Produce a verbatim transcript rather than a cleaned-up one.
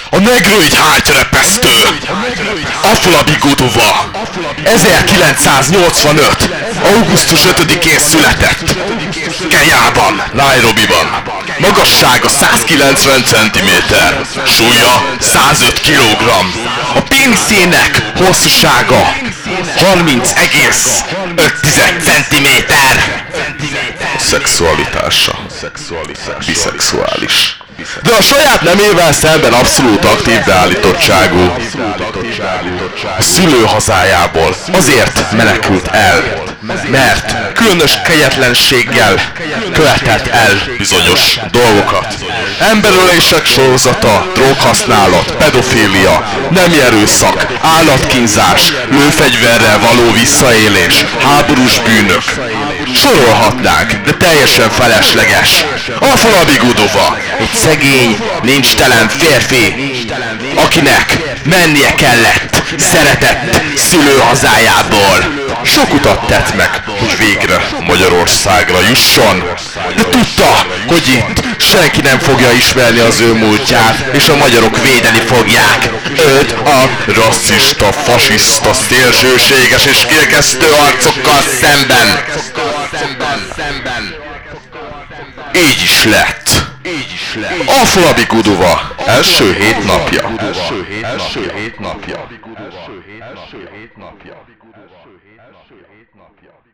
A negroid hátrepesztő! Afla-Bigudova! ezerkilencszáznyolcvanöt. augusztus ötödikén született. Kenyában, Nairobiban. Magassága százkilencven centiméter. Súlya százöt kilogramm. A péniszének hosszúsága harminc egész öt centiméter. Szexualitása biszexuális. De a saját nemével szemben abszolút aktív beállítottságú. A szülőhazájából azért menekült el, mert különös kegyetlenséggel követett el bizonyos dolgokat. Emberölések sorozata, droghasználat, pedofília, nemi erőszak, állatkínzás, lőfegyverrel való visszaélés, háborús bűnök. Sorolhatnánk, de teljesen felesleges. Afla-Bigudova, egy szegény, nincstelen férfi, akinek mennie kellett szeretett szülőhazájából. Sok utat tett meg, hogy végre Magyarországra jusson, de tudta, hogy itt senki nem fogja ismerni az ő múltját, és a magyarok védeni fogják őt a rasszista, fasiszta, szélsőséges és kirekesztő arcokkal szemben. Így is lett. Afla-Bigudova első hét napja. Első hét napja.